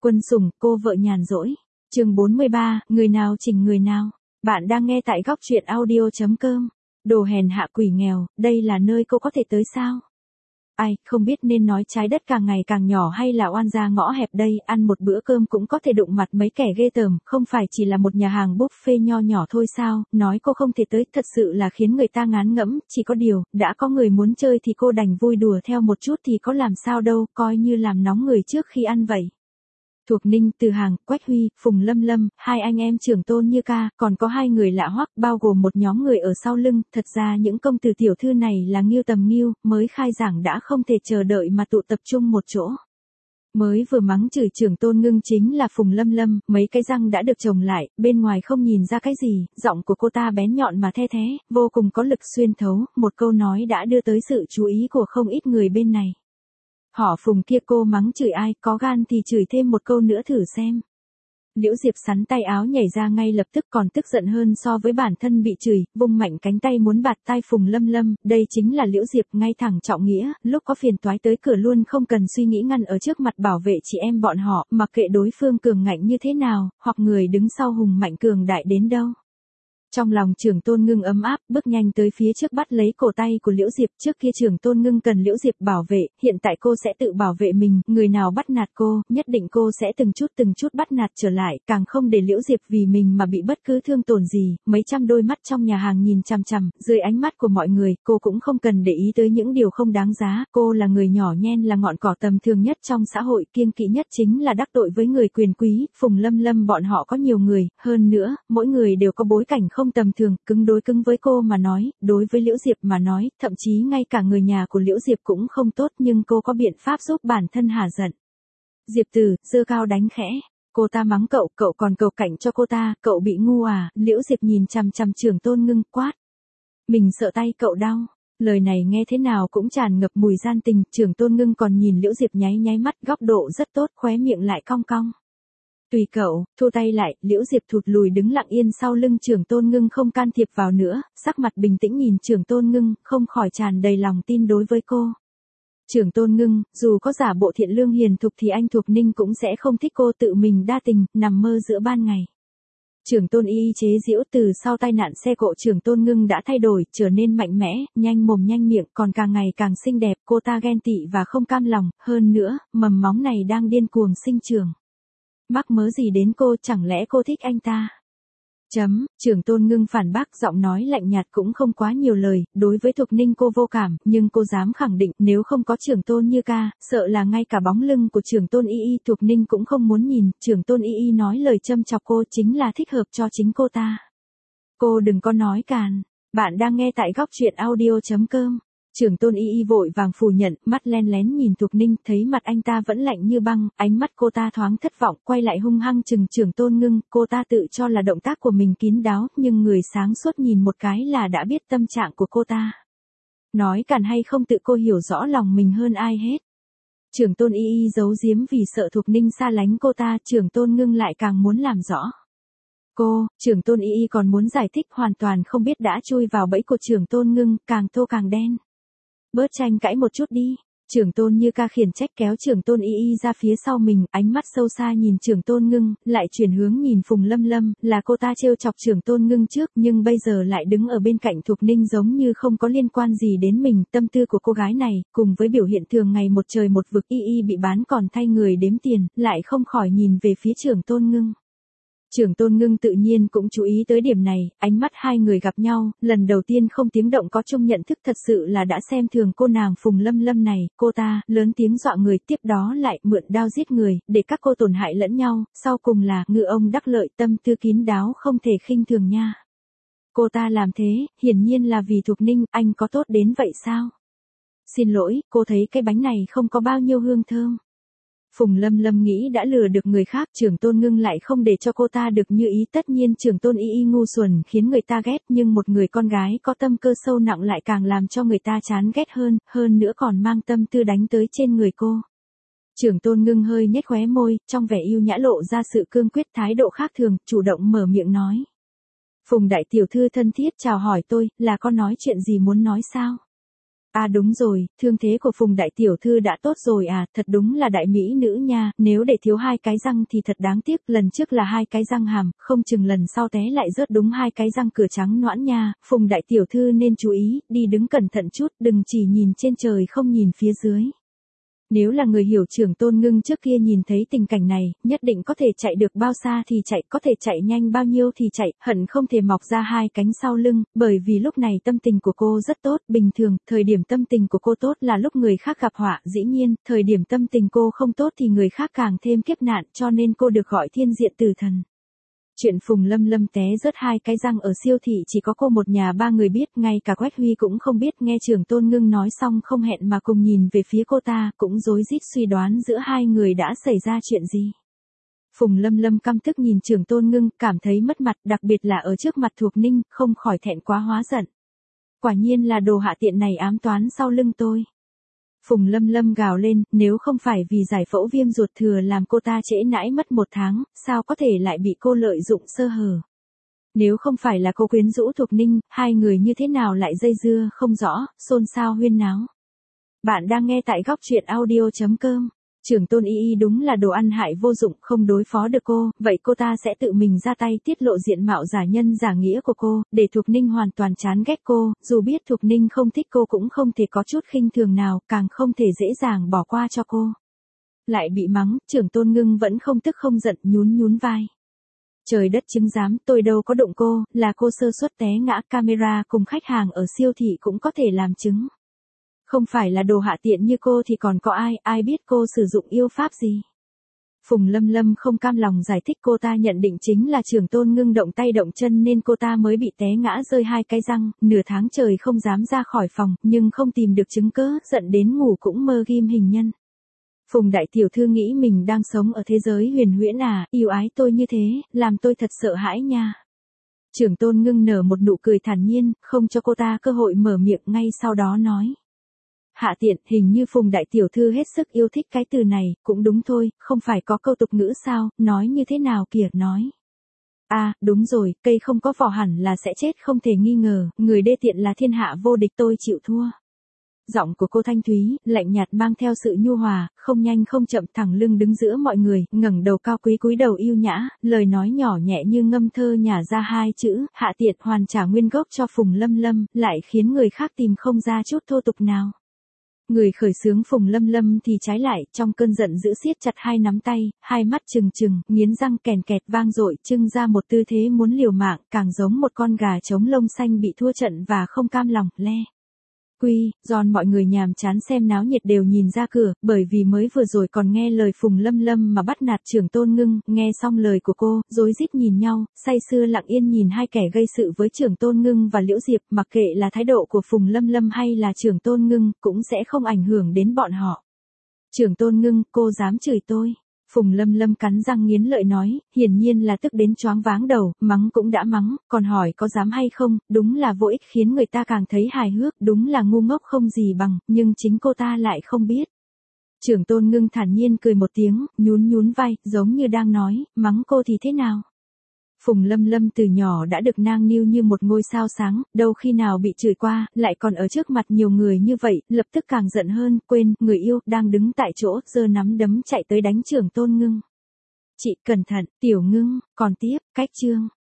Quân sủng, cô vợ nhàn rỗi. Chương 43, người nào chỉnh người nào. Bạn đang nghe tại góc truyện audio.com. Đồ hèn hạ quỷ nghèo, đây là nơi cô có thể tới sao? Ai, không biết nên nói trái đất càng ngày càng nhỏ hay là oan gia ngõ hẹp đây, ăn một bữa cơm cũng có thể đụng mặt mấy kẻ ghê tởm, không phải chỉ là một nhà hàng buffet nho nhỏ thôi sao, nói cô không thể tới, thật sự là khiến người ta ngán ngẫm, chỉ có điều, đã có người muốn chơi thì cô đành vui đùa theo một chút thì có làm sao đâu, coi như làm nóng người trước khi ăn vậy. Thuộc Ninh, Từ Hàng, Quách Huy, Phùng Lâm Lâm, hai anh em trưởng tôn như ca, còn có hai người lạ hoắc, bao gồm một nhóm người ở sau lưng, thật ra những công tử tiểu thư này là Ngưu tầm Ngưu, mới khai giảng đã không thể chờ đợi mà tụ tập trung một chỗ. Mới vừa mắng chửi trưởng tôn ngưng chính là Phùng Lâm Lâm, mấy cái răng đã được chồng lại, bên ngoài không nhìn ra cái gì, giọng của cô ta bén nhọn mà the thế, vô cùng có lực xuyên thấu, một câu nói đã đưa tới sự chú ý của không ít người bên này. Họ Phùng kia cô mắng chửi ai, có gan thì chửi thêm một câu nữa thử xem. Liễu Diệp sắn tay áo nhảy ra ngay lập tức, còn tức giận hơn so với bản thân bị chửi, vung mạnh cánh tay muốn bạt tai Phùng Lâm Lâm, đây chính là Liễu Diệp ngay thẳng trọng nghĩa, lúc có phiền toái tới cửa luôn không cần suy nghĩ ngăn ở trước mặt bảo vệ chị em bọn họ, mặc kệ đối phương cường ngạnh như thế nào, hoặc người đứng sau hùng mạnh cường đại đến đâu. Trong lòng trưởng tôn ngưng ấm áp, bước nhanh tới phía trước bắt lấy cổ tay của Liễu Diệp, trước kia trưởng tôn ngưng cần Liễu Diệp bảo vệ, hiện tại cô sẽ tự bảo vệ mình, người nào bắt nạt cô, nhất định cô sẽ từng chút bắt nạt trở lại, càng không để Liễu Diệp vì mình mà bị bất cứ thương tổn gì, mấy trăm đôi mắt trong nhà hàng nhìn chằm chằm, dưới ánh mắt của mọi người, cô cũng không cần để ý tới những điều không đáng giá, cô là người nhỏ nhen là ngọn cỏ tầm thường nhất trong xã hội, kiêng kỵ nhất chính là đắc tội với người quyền quý, Phùng Lâm Lâm bọn họ có nhiều người, hơn nữa, mỗi người đều có bối cảnh không tầm thường, cứng đối cứng với cô mà nói, đối với Liễu Diệp mà nói, thậm chí ngay cả người nhà của Liễu Diệp cũng không tốt nhưng cô có biện pháp giúp bản thân hả giận. Diệp Tử, giơ cao đánh khẽ. Cô ta mắng cậu, cậu còn cầu cảnh cho cô ta, cậu bị ngu à, Liễu Diệp nhìn chằm chằm trưởng tôn ngưng, quát. Mình sợ tay cậu đau. Lời này nghe thế nào cũng tràn ngập mùi gian tình, trưởng tôn ngưng còn nhìn Liễu Diệp nháy mắt, góc độ rất tốt, khóe miệng lại cong cong. Tùy cậu, thu tay lại, Liễu Diệp thụt lùi đứng lặng yên sau lưng trưởng tôn ngưng không can thiệp vào nữa, sắc mặt bình tĩnh nhìn trưởng tôn ngưng, không khỏi tràn đầy lòng tin đối với cô. Trưởng tôn ngưng, dù có giả bộ thiện lương hiền thục thì anh Thuộc Ninh cũng sẽ không thích cô tự mình đa tình, nằm mơ giữa ban ngày. Trưởng tôn y chế giễu, từ sau tai nạn xe cộ trưởng tôn ngưng đã thay đổi, trở nên mạnh mẽ, nhanh mồm nhanh miệng, còn càng ngày càng xinh đẹp, cô ta ghen tị và không cam lòng, hơn nữa, mầm móng này đang điên cuồng sinh trưởng. Mắc mớ gì đến cô, chẳng lẽ cô thích anh ta? Trưởng tôn ngưng phản bác, giọng nói lạnh nhạt cũng không quá nhiều lời, đối với Thục Ninh cô vô cảm, nhưng cô dám khẳng định nếu không có trưởng tôn như ca, sợ là ngay cả bóng lưng của trưởng tôn y Thục Ninh cũng không muốn nhìn, trưởng tôn y nói lời châm chọc cô chính là thích hợp cho chính cô ta. Cô đừng có nói càn, bạn đang nghe tại góc truyện audio.com. Trưởng tôn y vội vàng phủ nhận, mắt len lén nhìn Thục Ninh, thấy mặt anh ta vẫn lạnh như băng, ánh mắt cô ta thoáng thất vọng, quay lại hung hăng chừng trưởng tôn ngưng, cô ta tự cho là động tác của mình kín đáo, nhưng người sáng suốt nhìn một cái là đã biết tâm trạng của cô ta. Nói càn hay không tự cô hiểu rõ lòng mình hơn ai hết. Trưởng tôn y giấu giếm vì sợ Thục Ninh xa lánh cô ta, trưởng tôn ngưng lại càng muốn làm rõ. Trưởng tôn y còn muốn giải thích hoàn toàn không biết đã chui vào bẫy của trưởng tôn ngưng, càng tô càng đen. Bớt tranh cãi một chút đi. Trưởng tôn như ca khiển trách kéo trưởng tôn y ra phía sau mình, ánh mắt sâu xa nhìn trưởng tôn ngưng, lại chuyển hướng nhìn Phùng Lâm Lâm, là cô ta trêu chọc trưởng tôn ngưng trước, nhưng bây giờ lại đứng ở bên cạnh Thục Ninh giống như không có liên quan gì đến mình, tâm tư của cô gái này, cùng với biểu hiện thường ngày một trời một vực y bị bán còn thay người đếm tiền, lại không khỏi nhìn về phía trưởng tôn ngưng. Trưởng tôn ngưng tự nhiên cũng chú ý tới điểm này, ánh mắt hai người gặp nhau, lần đầu tiên không tiếng động có chung nhận thức thật sự là đã xem thường cô nàng Phùng Lâm Lâm này, cô ta, lớn tiếng dọa người, tiếp đó lại mượn đao giết người, để các cô tổn hại lẫn nhau, sau cùng là, ngư ông đắc lợi, tâm tư kín đáo không thể khinh thường nha. Cô ta làm thế, hiển nhiên là vì Thục Ninh, anh có tốt đến vậy sao? Xin lỗi, cô thấy cái bánh này không có bao nhiêu hương thơm. Phùng Lâm Lâm nghĩ đã lừa được người khác, trưởng tôn ngưng lại không để cho cô ta được như ý, tất nhiên trưởng tôn y ngu xuẩn khiến người ta ghét, nhưng một người con gái có tâm cơ sâu nặng lại càng làm cho người ta chán ghét hơn nữa còn mang tâm tư đánh tới trên người cô. Trưởng tôn ngưng hơi nhếch khóe môi, trong vẻ yêu nhã lộ ra sự cương quyết, thái độ khác thường, chủ động mở miệng nói. Phùng đại tiểu thư thân thiết chào hỏi tôi, là có nói chuyện gì muốn nói sao? À đúng rồi, thương thế của Phùng đại tiểu thư đã tốt rồi à, thật đúng là đại mỹ nữ nha, nếu để thiếu 2 cái răng thì thật đáng tiếc, lần trước là 2 cái răng hàm, không chừng lần sau té lại rớt đúng 2 cái răng cửa trắng nõn nha, Phùng đại tiểu thư nên chú ý, đi đứng cẩn thận chút, đừng chỉ nhìn trên trời không nhìn phía dưới. Nếu là người hiểu Trưởng Tôn Ngưng trước kia nhìn thấy tình cảnh này, nhất định có thể chạy được bao xa thì chạy, có thể chạy nhanh bao nhiêu thì chạy, hận không thể mọc ra 2 cánh sau lưng, bởi vì lúc này tâm tình của cô rất tốt, bình thường, thời điểm tâm tình của cô tốt là lúc người khác gặp họa, dĩ nhiên, thời điểm tâm tình cô không tốt thì người khác càng thêm kiếp nạn, cho nên cô được gọi thiên diện tử thần. Chuyện Phùng Lâm Lâm té rớt 2 cái răng ở siêu thị chỉ có cô một nhà 3 người biết, ngay cả Quách Huy cũng không biết, nghe Trưởng Tôn Ngưng nói xong không hẹn mà cùng nhìn về phía cô ta, cũng rối rít suy đoán giữa hai người đã xảy ra chuyện gì. Phùng Lâm Lâm căm tức nhìn Trưởng Tôn Ngưng, cảm thấy mất mặt, đặc biệt là ở trước mặt Thục Ninh, không khỏi thẹn quá hóa giận. Quả nhiên là đồ hạ tiện này ám toán sau lưng tôi. Phùng Lâm Lâm gào lên, nếu không phải vì giải phẫu viêm ruột thừa làm cô ta trễ nãi mất 1 tháng, sao có thể lại bị cô lợi dụng sơ hở. Nếu không phải là cô quyến rũ Thục Ninh, hai người như thế nào lại dây dưa không rõ, xôn xao huyên náo. Bạn đang nghe tại góc truyện audio.com. Trưởng Tôn Y Y đúng là đồ ăn hại vô dụng, không đối phó được cô, vậy cô ta sẽ tự mình ra tay tiết lộ diện mạo giả nhân giả nghĩa của cô, để Thục Ninh hoàn toàn chán ghét cô, dù biết Thục Ninh không thích cô cũng không thể có chút khinh thường nào, càng không thể dễ dàng bỏ qua cho cô. Lại bị mắng, Trưởng Tôn Ngưng vẫn không tức không giận, nhún nhún vai. Trời đất chứng giám, tôi đâu có đụng cô, là cô sơ suất té ngã, camera cùng khách hàng ở siêu thị cũng có thể làm chứng. Không phải là đồ hạ tiện như cô thì còn có ai biết cô sử dụng yêu pháp gì. Phùng Lâm Lâm không cam lòng giải thích, cô ta nhận định chính là Trưởng Tôn Ngưng động tay động chân nên cô ta mới bị té ngã rơi 2 cái răng, nửa tháng trời không dám ra khỏi phòng, nhưng không tìm được chứng cớ, giận đến ngủ cũng mơ ghim hình nhân. Phùng đại tiểu thư nghĩ mình đang sống ở thế giới huyền huyễn à, yêu ái tôi như thế, làm tôi thật sợ hãi nha. Trưởng Tôn Ngưng nở một nụ cười thản nhiên, không cho cô ta cơ hội mở miệng, ngay sau đó nói. Hạ tiện, hình như Phùng đại tiểu thư hết sức yêu thích cái từ này, cũng đúng thôi, không phải có câu tục ngữ sao, nói như thế nào kìa, nói. À, đúng rồi, cây không có vỏ hẳn là sẽ chết không thể nghi ngờ, người đê tiện là thiên hạ vô địch, tôi chịu thua. Giọng của cô thanh thúy, lạnh nhạt mang theo sự nhu hòa, không nhanh không chậm, thẳng lưng đứng giữa mọi người, ngẩng đầu cao quý cúi đầu yêu nhã, lời nói nhỏ nhẹ như ngâm thơ nhả ra 2 chữ, hạ tiện, hoàn trả nguyên gốc cho Phùng Lâm Lâm, lại khiến người khác tìm không ra chút thô tục nào. Người khởi xướng Phùng Lâm Lâm thì trái lại, trong cơn giận dữ siết chặt 2 nắm tay, 2 mắt trừng trừng, nghiến răng kèn kẹt vang dội, trưng ra một tư thế muốn liều mạng, càng giống một con gà trống lông xanh bị thua trận và không cam lòng, le. Giòn mọi người nhàm chán xem náo nhiệt đều nhìn ra cửa, bởi vì mới vừa rồi còn nghe lời Phùng Lâm Lâm mà bắt nạt Trưởng Tôn Ngưng, nghe xong lời của cô, rối rít nhìn nhau, say sưa lặng yên nhìn hai kẻ gây sự với Trưởng Tôn Ngưng và Liễu Diệp, mặc kệ là thái độ của Phùng Lâm Lâm hay là Trưởng Tôn Ngưng, cũng sẽ không ảnh hưởng đến bọn họ. Trưởng Tôn Ngưng, cô dám chửi tôi. Phùng Lâm Lâm cắn răng nghiến lợi nói, hiển nhiên là tức đến choáng váng đầu, mắng cũng đã mắng, còn hỏi có dám hay không, đúng là vô ích, khiến người ta càng thấy hài hước, đúng là ngu ngốc không gì bằng, nhưng chính cô ta lại không biết. Trưởng Tôn Ngưng thản nhiên cười một tiếng, nhún nhún vai, giống như đang nói, mắng cô thì thế nào. Phùng Lâm Lâm từ nhỏ đã được nang niu như một ngôi sao sáng, đâu khi nào bị chửi qua, lại còn ở trước mặt nhiều người như vậy, lập tức càng giận hơn, quên, người yêu, đang đứng tại chỗ, giơ nắm đấm chạy tới đánh Trưởng Tôn Ngưng. Chị, cẩn thận, Tiểu Ngưng, còn tiếp, cách chương.